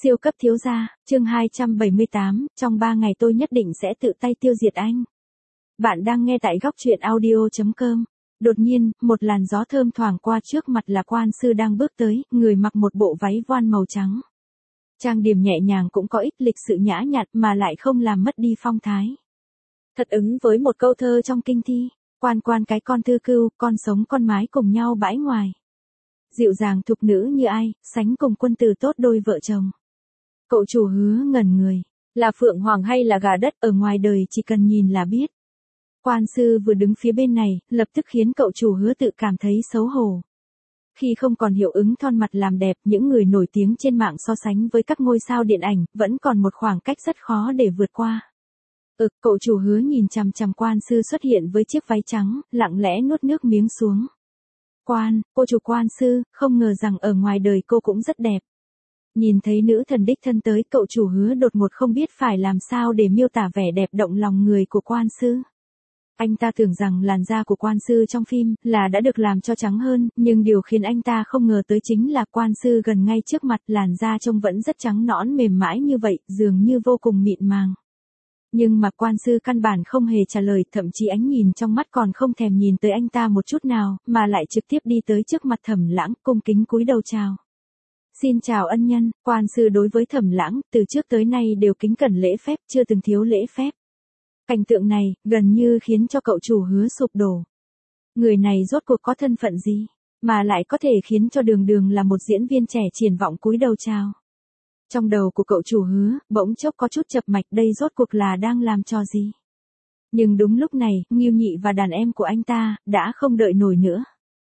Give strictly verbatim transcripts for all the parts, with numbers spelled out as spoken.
Siêu cấp thiếu gia, chương hai trăm bảy mươi tám, trong ba ngày tôi nhất định sẽ tự tay tiêu diệt anh. Bạn đang nghe tại góc truyện audio chấm com. Đột nhiên, một làn gió thơm thoảng qua trước mặt là quan sư đang bước tới, người mặc một bộ váy voan màu trắng. Trang điểm nhẹ nhàng cũng có ít lịch sự nhã nhặn mà lại không làm mất đi phong thái. Thật ứng với một câu thơ trong kinh thi, quan quan cái con thư cưu, con sống con mái cùng nhau bãi ngoài. Dịu dàng thục nữ như ai, sánh cùng quân tử tốt đôi vợ chồng. Cậu chủ Hứa ngẩn người, là phượng hoàng hay là gà đất ở ngoài đời chỉ cần nhìn là biết. Quan sư vừa đứng phía bên này, lập tức khiến cậu chủ Hứa tự cảm thấy xấu hổ. Khi không còn hiệu ứng thon mặt làm đẹp, những người nổi tiếng trên mạng so sánh với các ngôi sao điện ảnh, vẫn còn một khoảng cách rất khó để vượt qua. Ừ, cậu chủ Hứa nhìn chằm chằm quan sư xuất hiện với chiếc váy trắng, lặng lẽ nuốt nước miếng xuống. Quan, cô chủ quan sư, không ngờ rằng ở ngoài đời cô cũng rất đẹp. Nhìn thấy nữ thần đích thân tới, cậu chủ Hứa đột ngột không biết phải làm sao để miêu tả vẻ đẹp động lòng người của quan sư. Anh ta tưởng rằng làn da của quan sư trong phim là đã được làm cho trắng hơn, nhưng điều khiến anh ta không ngờ tới chính là quan sư gần ngay trước mặt làn da trông vẫn rất trắng nõn mềm mại như vậy, dường như vô cùng mịn màng. Nhưng mà quan sư căn bản không hề trả lời, thậm chí ánh nhìn trong mắt còn không thèm nhìn tới anh ta một chút nào, mà lại trực tiếp đi tới trước mặt Thẩm Lãng, cung kính cúi đầu chào. Xin chào ân nhân. Quan sư đối với Thẩm Lãng, từ trước tới nay đều kính cẩn lễ phép, chưa từng thiếu lễ phép. Cảnh tượng này, gần như khiến cho cậu chủ Hứa sụp đổ. Người này rốt cuộc có thân phận gì, mà lại có thể khiến cho đường đường là một diễn viên trẻ triển vọng cúi đầu chào. Trong đầu của cậu chủ Hứa, bỗng chốc có chút chập mạch, đây rốt cuộc là đang làm trò gì. Nhưng đúng lúc này, Ngưu Nhị và đàn em của anh ta, đã không đợi nổi nữa.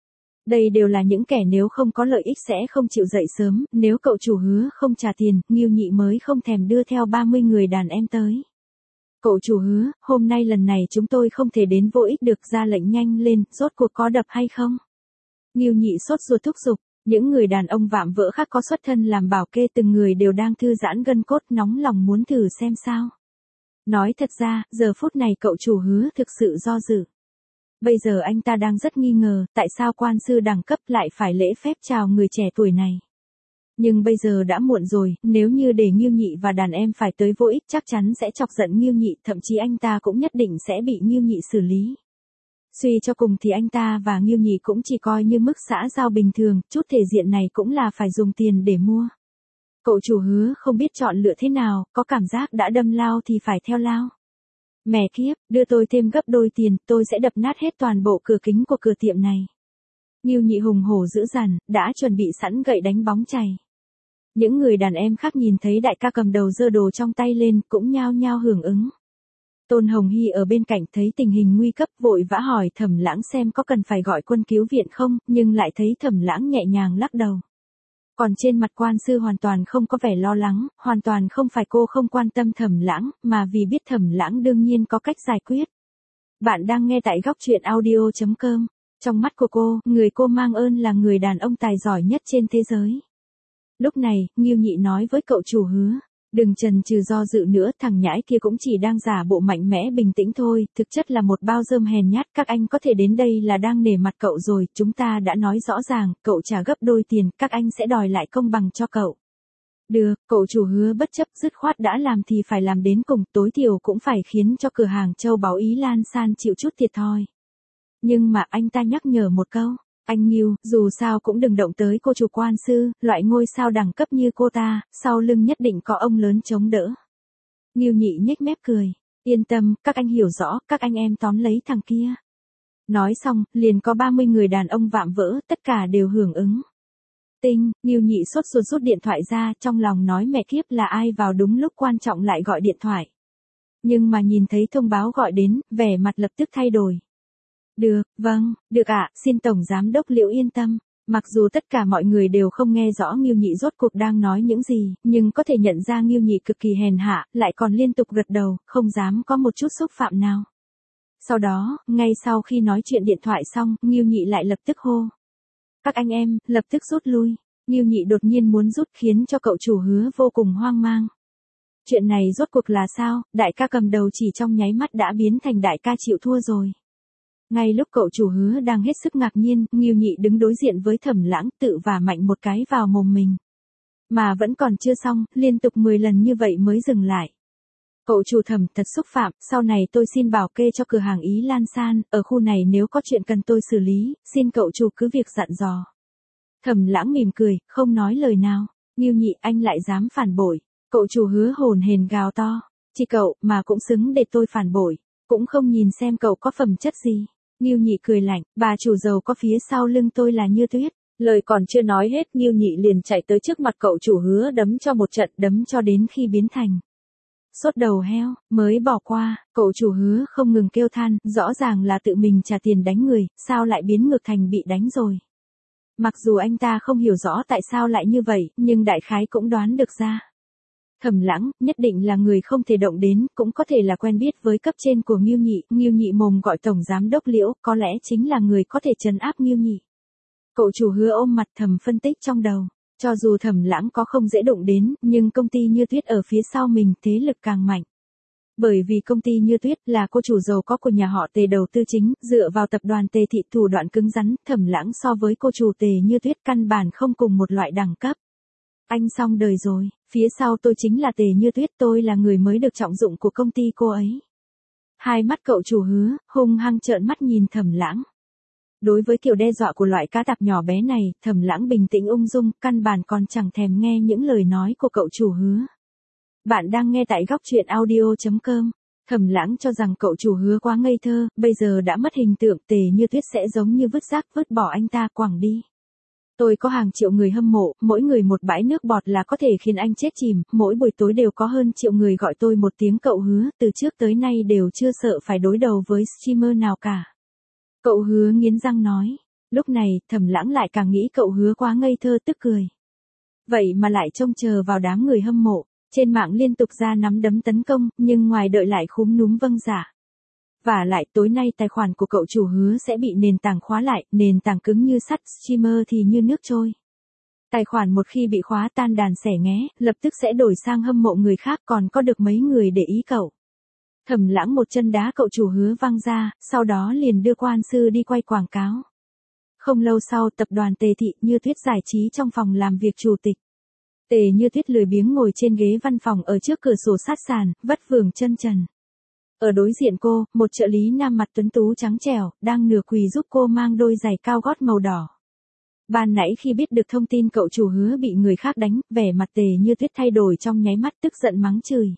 Đây đều là những kẻ nếu không có lợi ích sẽ không chịu dậy sớm, nếu cậu chủ Hứa không trả tiền, Ngưu Nhị mới không thèm đưa theo ba mươi người đàn em tới. Cậu chủ Hứa, hôm nay lần này chúng tôi không thể đến vô ích được, ra lệnh nhanh lên, rốt cuộc có đập hay không? Ngưu Nhị sốt ruột thúc giục, những người đàn ông vạm vỡ khác có xuất thân làm bảo kê, từng người đều đang thư giãn gân cốt, nóng lòng muốn thử xem sao. Nói thật ra, giờ phút này cậu chủ Hứa thực sự do dự. Bây giờ anh ta đang rất nghi ngờ, tại sao quan sư đẳng cấp lại phải lễ phép chào người trẻ tuổi này. Nhưng bây giờ đã muộn rồi, nếu như để Ngưu Nhị và đàn em phải tới vô ích chắc chắn sẽ chọc giận Ngưu Nhị, thậm chí anh ta cũng nhất định sẽ bị Ngưu Nhị xử lý. Suy cho cùng thì anh ta và Ngưu Nhị cũng chỉ coi như mức xã giao bình thường, chút thể diện này cũng là phải dùng tiền để mua. Cậu chủ Hứa không biết chọn lựa thế nào, có cảm giác đã đâm lao thì phải theo lao. Mẹ kiếp, đưa tôi thêm gấp đôi tiền, tôi sẽ đập nát hết toàn bộ cửa kính của cửa tiệm này. Ngưu Nhị hùng hổ dữ dằn, đã chuẩn bị sẵn gậy đánh bóng chày. Những người đàn em khác nhìn thấy đại ca cầm đầu giơ đồ trong tay lên, cũng nhao nhao hưởng ứng. Tôn Hồng Hy ở bên cạnh thấy tình hình nguy cấp, vội vã hỏi Thẩm Lãng xem có cần phải gọi quân cứu viện không, nhưng lại thấy Thẩm Lãng nhẹ nhàng lắc đầu. Còn trên mặt quan sư hoàn toàn không có vẻ lo lắng, hoàn toàn không phải cô không quan tâm Thẩm Lãng, mà vì biết Thẩm Lãng đương nhiên có cách giải quyết. Bạn đang nghe tại góc truyện audio chấm com. Trong mắt của cô, người cô mang ơn là người đàn ông tài giỏi nhất trên thế giới. Lúc này, Ngưu Nhị nói với cậu chủ Hứa, đừng chần chừ do dự nữa, thằng nhãi kia cũng chỉ đang giả bộ mạnh mẽ bình tĩnh thôi, thực chất là một bao rơm hèn nhát, các anh có thể đến đây là đang nể mặt cậu rồi, chúng ta đã nói rõ ràng, cậu trả gấp đôi tiền, các anh sẽ đòi lại công bằng cho cậu. Được, cậu chủ Hứa bất chấp, dứt khoát đã làm thì phải làm đến cùng, tối thiểu cũng phải khiến cho cửa hàng châu báu Ý Lan San chịu chút thiệt thòi. Nhưng mà anh ta nhắc nhở một câu. Anh Ngưu, dù sao cũng đừng động tới cô chủ quan sư, loại ngôi sao đẳng cấp như cô ta, sau lưng nhất định có ông lớn chống đỡ. Ngưu Nhị nhếch mép cười, yên tâm, các anh hiểu rõ, các anh em tóm lấy thằng kia. Nói xong, liền có ba mươi người đàn ông vạm vỡ, tất cả đều hưởng ứng. Tinh, Ngưu Nhị sốt ruột rút điện thoại ra, trong lòng nói mẹ kiếp là ai vào đúng lúc quan trọng lại gọi điện thoại. Nhưng mà nhìn thấy thông báo gọi đến, vẻ mặt lập tức thay đổi. Được, vâng, được ạ, xin Tổng Giám đốc Liễu yên tâm. Mặc dù tất cả mọi người đều không nghe rõ Ngưu Nhị rốt cuộc đang nói những gì, nhưng có thể nhận ra Ngưu Nhị cực kỳ hèn hạ, lại còn liên tục gật đầu, không dám có một chút xúc phạm nào. Sau đó, ngay sau khi nói chuyện điện thoại xong, Ngưu Nhị lại lập tức hô. Các anh em, lập tức rút lui. Ngưu Nhị đột nhiên muốn rút khiến cho cậu chủ Hứa vô cùng hoang mang. Chuyện này rốt cuộc là sao, đại ca cầm đầu chỉ trong nháy mắt đã biến thành đại ca chịu thua rồi. Ngay lúc cậu chủ Hứa đang hết sức ngạc nhiên, Ngưu Nhị đứng đối diện với Thẩm Lãng, tự vả mạnh một cái vào mồm mình. Mà vẫn còn chưa xong, liên tục mười lần như vậy mới dừng lại. Cậu chủ Thẩm thật xúc phạm, sau này tôi xin bảo kê cho cửa hàng Ý Lan San, ở khu này nếu có chuyện cần tôi xử lý, xin cậu chủ cứ việc dặn dò. Thẩm Lãng mỉm cười, không nói lời nào. Ngưu Nhị, anh lại dám phản bội. Cậu chủ hứa hồn hển gào to. Chỉ cậu mà cũng xứng để tôi phản bội, cũng không nhìn xem cậu có phẩm chất gì. Ngưu Nhị cười lạnh, bà chủ giàu có phía sau lưng tôi là Như Tuyết. Lời còn chưa nói hết, Ngưu Nhị liền chạy tới trước mặt cậu chủ hứa đấm cho một trận, đấm cho đến khi biến thành sốt đầu heo, mới bỏ qua. Cậu chủ hứa không ngừng kêu than, rõ ràng là tự mình trả tiền đánh người, sao lại biến ngược thành bị đánh rồi. Mặc dù anh ta không hiểu rõ tại sao lại như vậy, nhưng đại khái cũng đoán được ra. Thẩm Lãng, nhất định là người không thể động đến, cũng có thể là quen biết với cấp trên của Ngưu Nhị. Ngưu Nhị mồm gọi tổng giám đốc Liễu, có lẽ chính là người có thể trấn áp Ngưu Nhị. Cậu chủ hứa ôm mặt thầm phân tích trong đầu. Cho dù Thẩm Lãng có không dễ đụng đến, nhưng công ty Như Tuyết ở phía sau mình, thế lực càng mạnh. Bởi vì công ty Như Tuyết là cô chủ giàu có của nhà họ Tề đầu tư chính, dựa vào tập đoàn Tề Thị thủ đoạn cứng rắn, Thẩm Lãng so với cô chủ Tề Như Tuyết căn bản không cùng một loại đẳng cấp. Anh xong đời rồi, phía sau tôi chính là Tề Như Tuyết, tôi là người mới được trọng dụng của công ty cô ấy. Hai mắt cậu chủ hứa, hung hăng trợn mắt nhìn Thẩm Lãng. Đối với kiểu đe dọa của loại cá tạp nhỏ bé này, Thẩm Lãng bình tĩnh ung dung, căn bản còn chẳng thèm nghe những lời nói của cậu chủ hứa. Bạn đang nghe tại góc truyện audio chấm com. Thẩm Lãng cho rằng cậu chủ hứa quá ngây thơ, bây giờ đã mất hình tượng, Tề Như Tuyết sẽ giống như vứt rác vứt bỏ anh ta quẳng đi. Tôi có hàng triệu người hâm mộ, mỗi người một bãi nước bọt là có thể khiến anh chết chìm, mỗi buổi tối đều có hơn triệu người gọi tôi một tiếng cậu hứa, từ trước tới nay đều chưa sợ phải đối đầu với streamer nào cả. Cậu hứa nghiến răng nói. Lúc này, Thẩm Lãng lại càng nghĩ cậu hứa quá ngây thơ tức cười. Vậy mà lại trông chờ vào đám người hâm mộ, trên mạng liên tục ra nắm đấm tấn công, nhưng ngoài đợi lại khúm núm vâng giả. Và lại tối nay tài khoản của cậu chủ hứa sẽ bị nền tảng khóa lại, nền tảng cứng như sắt, streamer thì như nước trôi. Tài khoản một khi bị khóa tan đàn xẻ nghé, lập tức sẽ đổi sang hâm mộ người khác, còn có được mấy người để ý cậu. Thẩm Lãng một chân đá cậu chủ hứa văng ra, sau đó liền đưa quan sư đi quay quảng cáo. Không lâu sau, tập đoàn Tề Thị Như Tuyết giải trí trong phòng làm việc chủ tịch. Tề Như Tuyết lười biếng ngồi trên ghế văn phòng ở trước cửa sổ sát sàn, vất vưởng chân trần. Ở đối diện cô, một trợ lý nam mặt tuấn tú trắng trẻo, đang nửa quỳ giúp cô mang đôi giày cao gót màu đỏ. Ban nãy khi biết được thông tin cậu chủ hứa bị người khác đánh, vẻ mặt Tề Như Tuyết thay đổi trong nháy mắt, tức giận mắng chửi.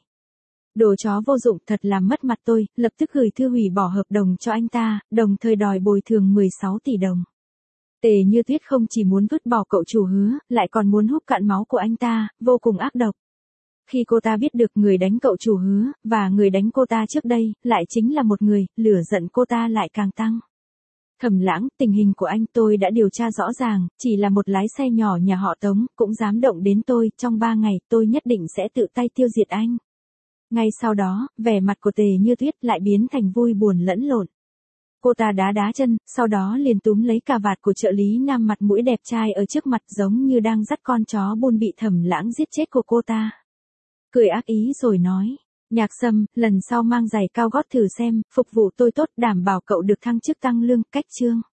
Đồ chó vô dụng, thật làm mất mặt tôi, lập tức gửi thư hủy bỏ hợp đồng cho anh ta, đồng thời đòi bồi thường mười sáu tỷ đồng. Tề Như Tuyết không chỉ muốn vứt bỏ cậu chủ hứa, lại còn muốn hút cạn máu của anh ta, vô cùng ác độc. Khi cô ta biết được người đánh cậu chủ hứa, và người đánh cô ta trước đây, lại chính là một người, lửa giận cô ta lại càng tăng. Thẩm Lãng, tình hình của anh tôi đã điều tra rõ ràng, chỉ là một lái xe nhỏ nhà họ Tống, cũng dám động đến tôi, trong ba ngày tôi nhất định sẽ tự tay tiêu diệt anh. Ngay sau đó, vẻ mặt của Tề Như Tuyết lại biến thành vui buồn lẫn lộn. Cô ta đá đá chân, sau đó liền túm lấy cà vạt của trợ lý nam mặt mũi đẹp trai ở trước mặt giống như đang dắt con chó buôn bị Thẩm Lãng giết chết của cô ta. Cười ác ý rồi nói, Nhạc Sâm, lần sau mang giày cao gót thử xem, phục vụ tôi tốt, đảm bảo cậu được thăng chức tăng lương, cách chương.